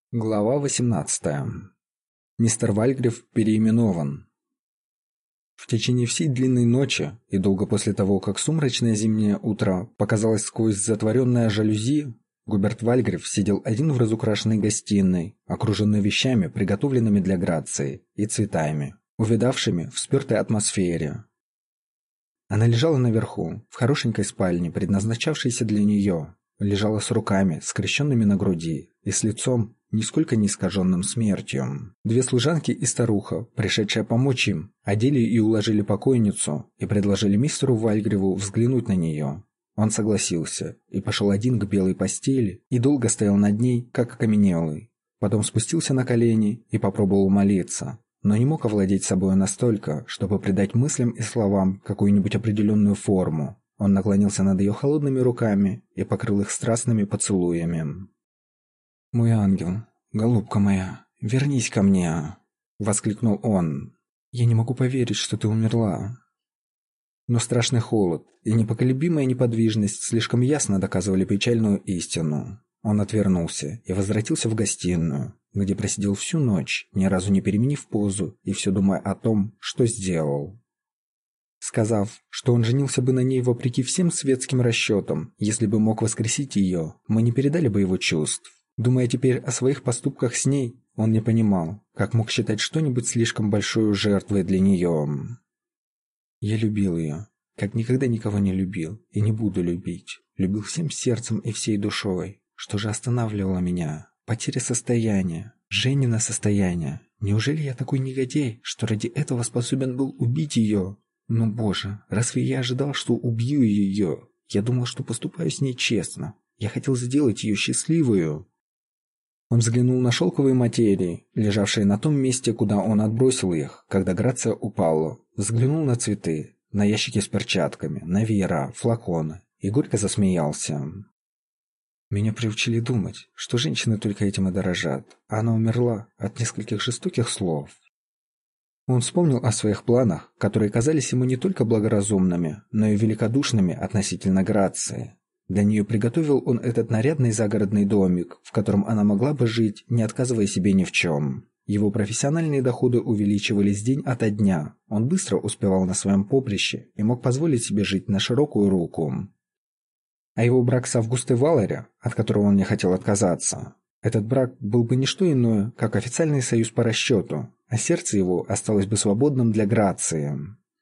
Глава 18. Мистер Вальгрив переименован. В течение всей длинной ночи и долго после того, как сумрачное зимнее утро показалось сквозь затворенное жалюзи, Губерт Вальгрив сидел один в разукрашенной гостиной, окруженный вещами, приготовленными для Грации, и цветами, увядавшими в спёртой атмосфере. Она лежала наверху, в хорошенькой спальне, предназначавшейся для нее, лежала с руками, скрещенными на груди, и с лицом, нисколько не искаженным смертью. Две служанки и старуха, пришедшие помочь им, одели и уложили покойницу и предложили мистеру Вальгриву взглянуть на нее. Он согласился и пошел один к белой постели и долго стоял над ней, как окаменелый. Потом спустился на колени и попробовал молиться, но не мог овладеть собой настолько, чтобы придать мыслям и словам какую-нибудь определенную форму. Он наклонился над ее холодными руками и покрыл их страстными поцелуями. «Мой ангел, голубка моя, вернись ко мне!» — воскликнул он. «Я не могу поверить, что ты умерла». Но страшный холод и непоколебимая неподвижность слишком ясно доказывали печальную истину. Он отвернулся и возвратился в гостиную, где просидел всю ночь, ни разу не переменив позу и все думая о том, что сделал. Сказав, что он женился бы на ней вопреки всем светским расчетам, если бы мог воскресить ее, мы не передали бы его чувств. Думая теперь о своих поступках с ней, он не понимал, как мог считать что-нибудь слишком большой жертвой для нее. Я любил ее, как никогда никого не любил и не буду любить. Любил всем сердцем и всей душой. Что же останавливало меня? Потеря состояния, Женина состояние. Неужели я такой негодяй, что ради этого способен был убить ее? Но, Боже, разве я ожидал, что убью ее? Я думал, что поступаю с ней честно. Я хотел сделать ее счастливую. Он взглянул на шелковые материи, лежавшие на том месте, куда он отбросил их, когда Грация упала. Взглянул на цветы, на ящики с перчатками, на веера, флаконы, и горько засмеялся. Меня приучили думать, что женщины только этим и дорожат, а она умерла от нескольких жестоких слов. Он вспомнил о своих планах, которые казались ему не только благоразумными, но и великодушными относительно Грации. Для нее приготовил он этот нарядный загородный домик, в котором она могла бы жить, не отказывая себе ни в чем. Его профессиональные доходы увеличивались день ото дня. Он быстро успевал на своем поприще и мог позволить себе жить на широкую руку. А его брак с Августой Валери, от которого он не хотел отказаться, этот брак был бы не что иное, как официальный союз по расчету, а сердце его осталось бы свободным для Грации.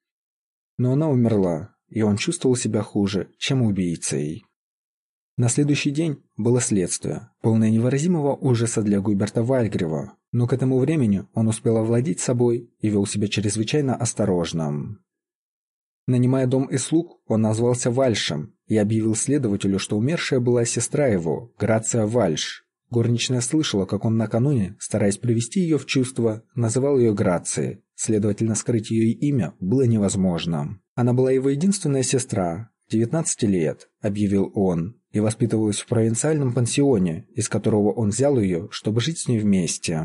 Но она умерла, и он чувствовал себя хуже, чем убийцей. На следующий день было следствие, полное невыразимого ужаса для Губерта Вальгрива, но к этому времени он успел овладеть собой и вел себя чрезвычайно осторожно. Нанимая дом и слуг, он назвался Вальшем и объявил следователю, что умершая была сестра его, Грация Вальш. Горничная слышала, как он накануне, стараясь привести ее в чувство, называл ее Грацией, следовательно, скрыть ее имя было невозможно. Она была его единственная сестра, 19 лет, объявил он, и воспитывалась в провинциальном пансионе, из которого он взял ее, чтобы жить с ней вместе.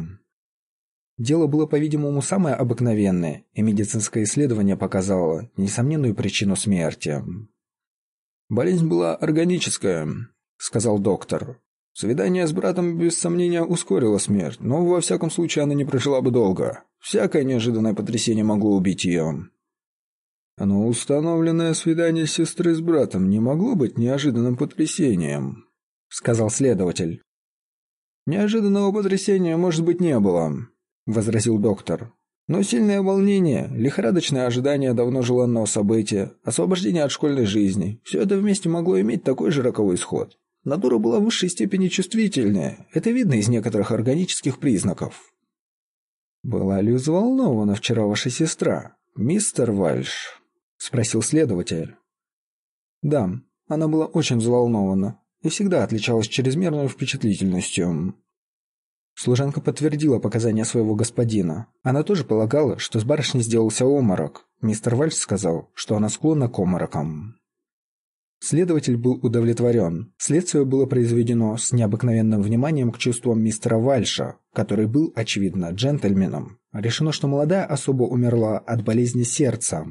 Дело было, по-видимому, самое обыкновенное, и медицинское исследование показало несомненную причину смерти. «Болезнь была органическая», — сказал доктор. «Свидание с братом без сомнения ускорило смерть, но во всяком случае она не прожила бы долго. Всякое неожиданное потрясение могло убить ее». «Но установленное свидание сестры с братом не могло быть неожиданным потрясением», — сказал следователь. «Неожиданного потрясения, может быть, не было», — возразил доктор. «Но сильное волнение, лихорадочное ожидание давно желанного события, освобождение от школьной жизни — все это вместе могло иметь такой же роковой исход. Натура была в высшей степени чувствительная, это видно из некоторых органических признаков». «Была ли взволнована вчера ваша сестра, мистер Вальш?» — спросил следователь. «Да, она была очень взволнована и всегда отличалась чрезмерной впечатлительностью». Служанка подтвердила показания своего господина. Она тоже полагала, что с барышней сделался обморок. Мистер Вальш сказал, что она склонна к обморокам. Следователь был удовлетворен. Следствие было произведено с необыкновенным вниманием к чувствам мистера Вальша, который был, очевидно, джентльменом. Решено, что молодая особа умерла от болезни сердца.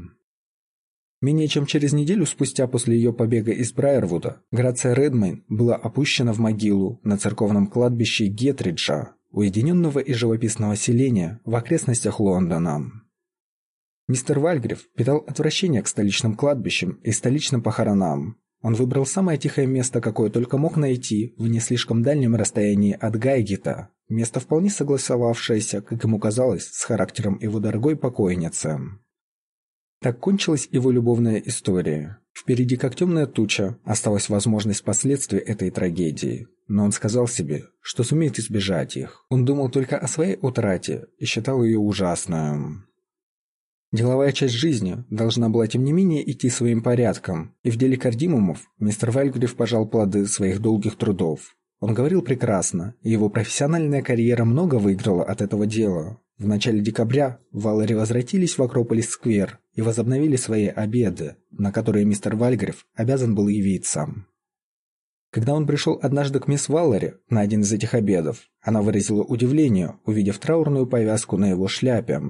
Менее чем через неделю спустя после ее побега из Брайервуда, Грация Редмейн была опущена в могилу на церковном кладбище Гетриджа. уединенного и живописного селения в окрестностях Лондона. Мистер Вальгрив питал отвращение к столичным кладбищам и столичным похоронам. Он выбрал самое тихое место, какое только мог найти, в не слишком дальнем расстоянии от Гайгита, место, вполне согласовавшееся, как ему казалось, с характером его дорогой покойницы. Так кончилась его любовная история. Впереди, как темная туча, осталась возможность последствий этой трагедии. Но он сказал себе, что сумеет избежать их. Он думал только о своей утрате и считал ее ужасной. Деловая часть жизни должна была тем не менее идти своим порядком, и в деле Кардимумов мистер Вальгрив пожал плоды своих долгих трудов. Он говорил прекрасно, и его профессиональная карьера много выиграла от этого дела. В начале декабря Валлари возвратились в Акрополис-сквер и возобновили свои обеды, на которые мистер Вальгрив обязан был явиться. Когда он пришел однажды к мисс Валлари на один из этих обедов, она выразила удивление, увидев траурную повязку на его шляпе.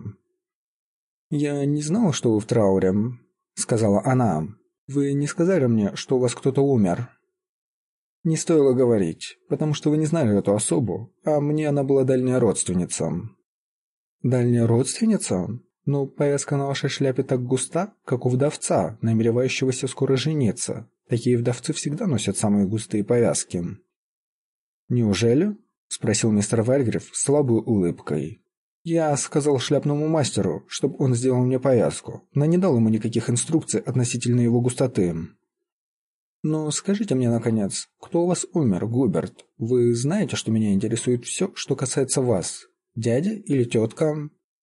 «Я не знала, что вы в трауре», — сказала она. «Вы не сказали мне, что у вас кто-то умер». «Не стоило говорить, потому что вы не знали эту особу, а мне она была дальняя родственница». «Дальняя родственница? Но повязка на вашей шляпе так густа, как у вдовца, намеревающегося скоро жениться. Такие вдовцы всегда носят самые густые повязки». «Неужели?» — спросил мистер Вальгрив с слабой улыбкой. «Я сказал шляпному мастеру, чтобы он сделал мне повязку, но не дал ему никаких инструкций относительно его густоты». «Но скажите мне, наконец, кто у вас умер, Губерт? Вы знаете, что меня интересует все, что касается вас. Дядя или тетка?»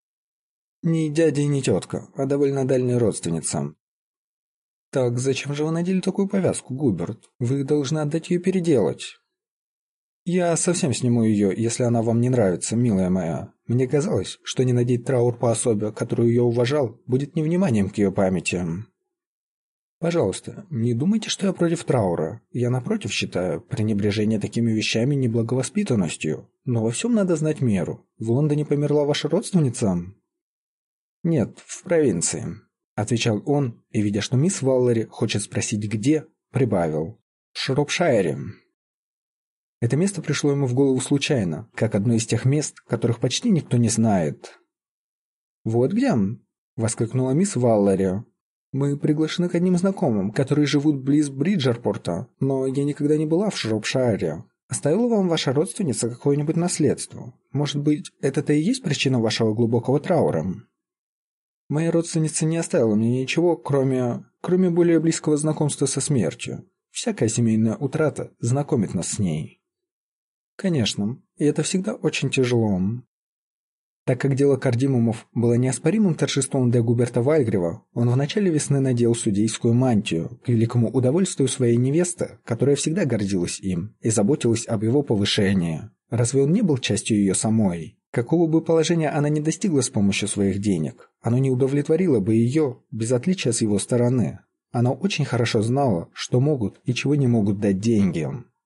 «Не дядя и не тетка, а довольно дальняя родственница». «Так зачем же вы надели такую повязку, Губерт? Вы должны отдать ее переделать». «Я совсем сниму ее, если она вам не нравится, милая моя. Мне казалось, что не надеть траур по особе, которую я уважал, будет невниманием к ее памяти». «Пожалуйста, не думайте, что я против траура. Я, напротив, считаю пренебрежение такими вещами неблаговоспитанностью. Но во всем надо знать меру. В Лондоне померла ваша родственница?» «Нет, в провинции», — отвечал он, и, видя, что мисс Валлари хочет спросить «где», прибавил: «В Шропшайре». Это место пришло ему в голову случайно, как одно из тех мест, которых почти никто не знает. «Вот где?» — воскликнула мисс Валлари. «Мы приглашены к одним знакомым, которые живут близ Бриджерпорта, но я никогда не была в Шропшайре. Оставила вам ваша родственница какое-нибудь наследство? Может быть, это-то и есть причина вашего глубокого траура?» «Моя родственница не оставила мне ничего, кроме более близкого знакомства со смертью. Всякая семейная утрата знакомит нас с ней». «Конечно, и это всегда очень тяжело». Так как дело Кардимумов было неоспоримым торжеством для Губерта Вальгрива, он в начале весны надел судейскую мантию, к великому удовольствию своей невесты, которая всегда гордилась им и заботилась об его повышении. Разве он не был частью ее самой? Какого бы положения она ни достигла с помощью своих денег, оно не удовлетворило бы ее, без отличия с его стороны. Она очень хорошо знала, что могут и чего не могут дать деньги.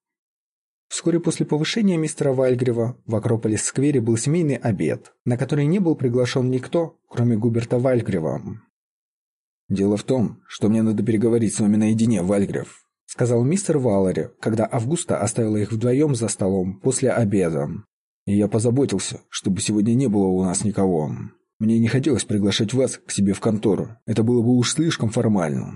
Вскоре после повышения мистера Вальгрива в Акрополис-сквере был семейный обед, на который не был приглашен никто, кроме Губерта Вальгрива. «Дело в том, что мне надо переговорить с вами наедине, Вальгрив», — сказал мистер Валлари, когда Августа оставила их вдвоем за столом после обеда. «И я позаботился, чтобы сегодня не было у нас никого. Мне не хотелось приглашать вас к себе в контору, это было бы уж слишком формально».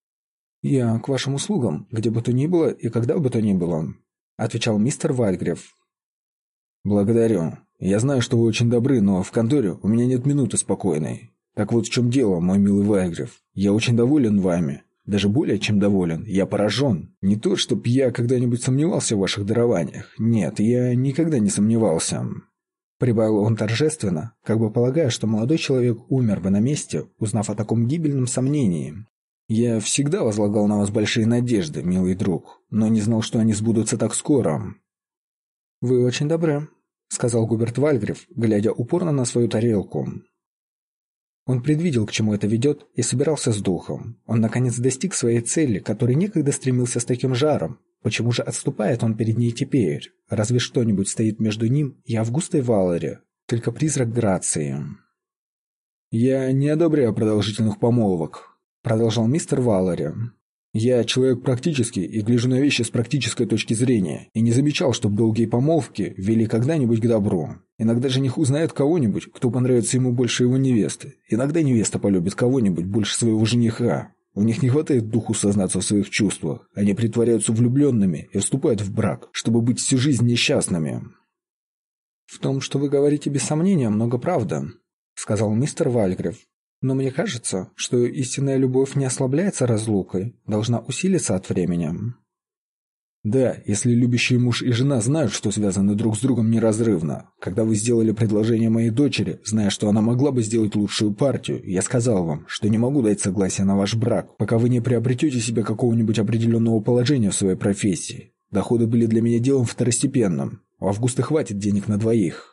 «Я к вашим услугам, где бы то ни было и когда бы то ни было», — отвечал мистер Вальгрив. «Благодарю. Я знаю, что вы очень добры, но в конторе у меня нет минуты спокойной. Так вот в чем дело, мой милый Вальгрив. Я очень доволен вами. Даже более чем доволен. Я поражен. Не то, чтоб я когда-нибудь сомневался в ваших дарованиях. Нет, я никогда не сомневался». Прибавил он торжественно, как бы полагая, что молодой человек умер бы на месте, узнав о таком гибельном сомнении. «Я всегда возлагал на вас большие надежды, милый друг, но не знал, что они сбудутся так скоро». «Вы очень добры», — сказал Губерт Вальгрив, глядя упорно на свою тарелку. Он предвидел, к чему это ведет, и собирался с духом. Он, наконец, достиг своей цели, к которой некогда стремился с таким жаром. Почему же отступает он перед ней теперь? Разве что-нибудь стоит между ним и Августой Валлари? Только призрак Грации. «Я не одобряю продолжительных помолвок», — продолжал мистер Валлари. Я человек практический и гляжу на вещи с практической точки зрения, и не замечал, чтоб долгие помолвки вели когда-нибудь к добру. Иногда жених узнает кого-нибудь, кто понравится ему больше его невесты. Иногда невеста полюбит кого-нибудь больше своего жениха. У них не хватает духу сознаться в своих чувствах. Они притворяются влюбленными и вступают в брак, чтобы быть всю жизнь несчастными. «В том, что вы говорите без сомнения, много правды», — сказал мистер Вальгрив. «Но мне кажется, что истинная любовь не ослабляется разлукой, должна усилиться от времени». «Да, если любящий муж и жена знают, что связаны друг с другом неразрывно. Когда вы сделали предложение моей дочери, зная, что она могла бы сделать лучшую партию, я сказал вам, что не могу дать согласие на ваш брак, пока вы не приобретете себе какого-нибудь определенного положения в своей профессии. Доходы были для меня делом второстепенным. У Августа хватит денег на двоих».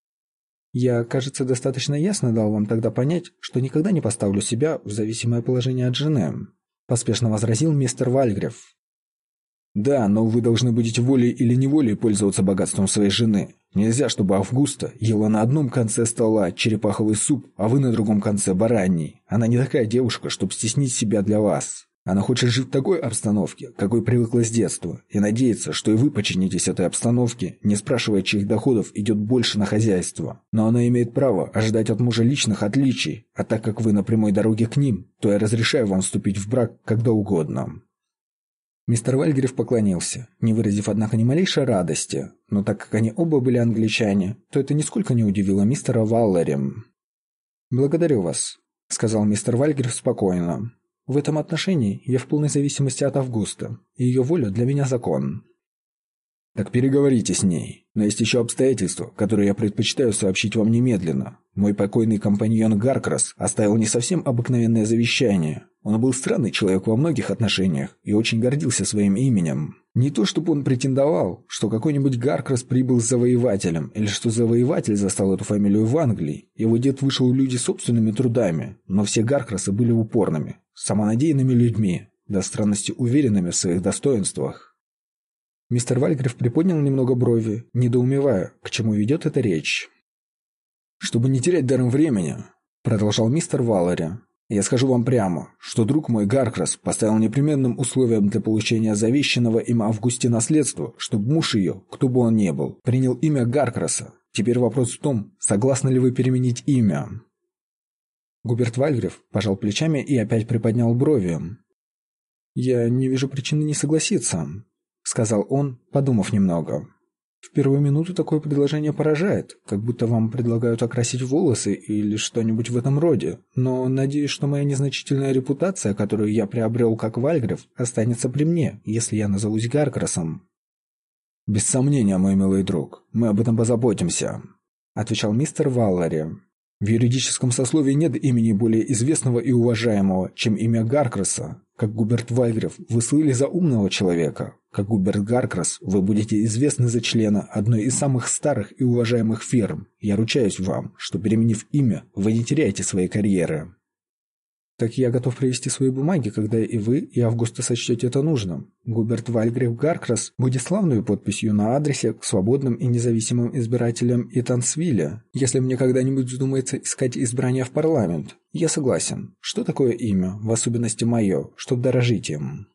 «Я, кажется, достаточно ясно дал вам тогда понять, что никогда не поставлю себя в зависимое положение от жены», — поспешно возразил мистер Вальгрив. «Да, но вы должны будете волей или неволей пользоваться богатством своей жены. Нельзя, чтобы Августа ела на одном конце стола черепаховый суп, а вы на другом конце бараний. Она не такая девушка, чтобы стеснить себя для вас. Она хочет жить в такой обстановке, какой привыкла с детства, и надеется, что и вы подчинитесь этой обстановке, не спрашивая, чьих доходов идет больше на хозяйство. Но она имеет право ожидать от мужа личных отличий, а так как вы на прямой дороге к ним, то я разрешаю вам вступить в брак когда угодно». Мистер Вальгрив поклонился, не выразив, однако, ни малейшей радости, но так как они оба были англичане, то это нисколько не удивило мистера Валлери. «Благодарю вас», — сказал мистер Вальгрив спокойно. «В этом отношении я в полной зависимости от Августа, и ее воля для меня закон». «Так переговорите с ней. Но есть еще обстоятельства, которые я предпочитаю сообщить вам немедленно. Мой покойный компаньон Гаркрас оставил не совсем обыкновенное завещание. Он был странный человек во многих отношениях и очень гордился своим именем. Не то чтобы он претендовал, что какой-нибудь Гаркрас прибыл с завоевателем, или что завоеватель застал эту фамилию в Англии. Его дед вышел в люди собственными трудами, но все Гаркрасы были упорными, самонадеянными людьми, до странности уверенными в своих достоинствах». Мистер Вальгрив приподнял немного брови, недоумевая, к чему ведет эта речь. «Чтобы не терять даром времени», — продолжал мистер Валлери, — «я скажу вам прямо, что друг мой Гаркрас поставил непременным условием для получения завещанного им Августе наследства, чтобы муж ее, кто бы он ни был, принял имя Гаркраса. Теперь вопрос в том, согласны ли вы переменить имя?» Губерт Вальгрив пожал плечами и опять приподнял брови. «Я не вижу причины не согласиться», — сказал он, подумав немного. «В первую минуту такое предложение поражает, как будто вам предлагают окрасить волосы или что-нибудь в этом роде, но надеюсь, что моя незначительная репутация, которую я приобрел как Вальгрив, останется при мне, если я назовусь Гаркрасом». «Без сомнения, мой милый друг, мы об этом позаботимся», — отвечал мистер Валлери. «В юридическом сословии нет имени более известного и уважаемого, чем имя Гаркраса. Как Губерт Вальгрив вы слыли за умного человека. Как Губерт Гаркрас вы будете известны за члена одной из самых старых и уважаемых фирм. Я ручаюсь вам, что, переменив имя, вы не теряете своей карьеры». «Так я готов привести свои бумаги, когда и вы, и Августа сочтете это нужным. Губерт Вальгрив Гаркрас будет славной подписью на адресе к свободным и независимым избирателям Итансвилля. Если мне когда-нибудь вздумается искать избрание в парламент, я согласен. Что такое имя, в особенности мое, чтоб дорожить им?»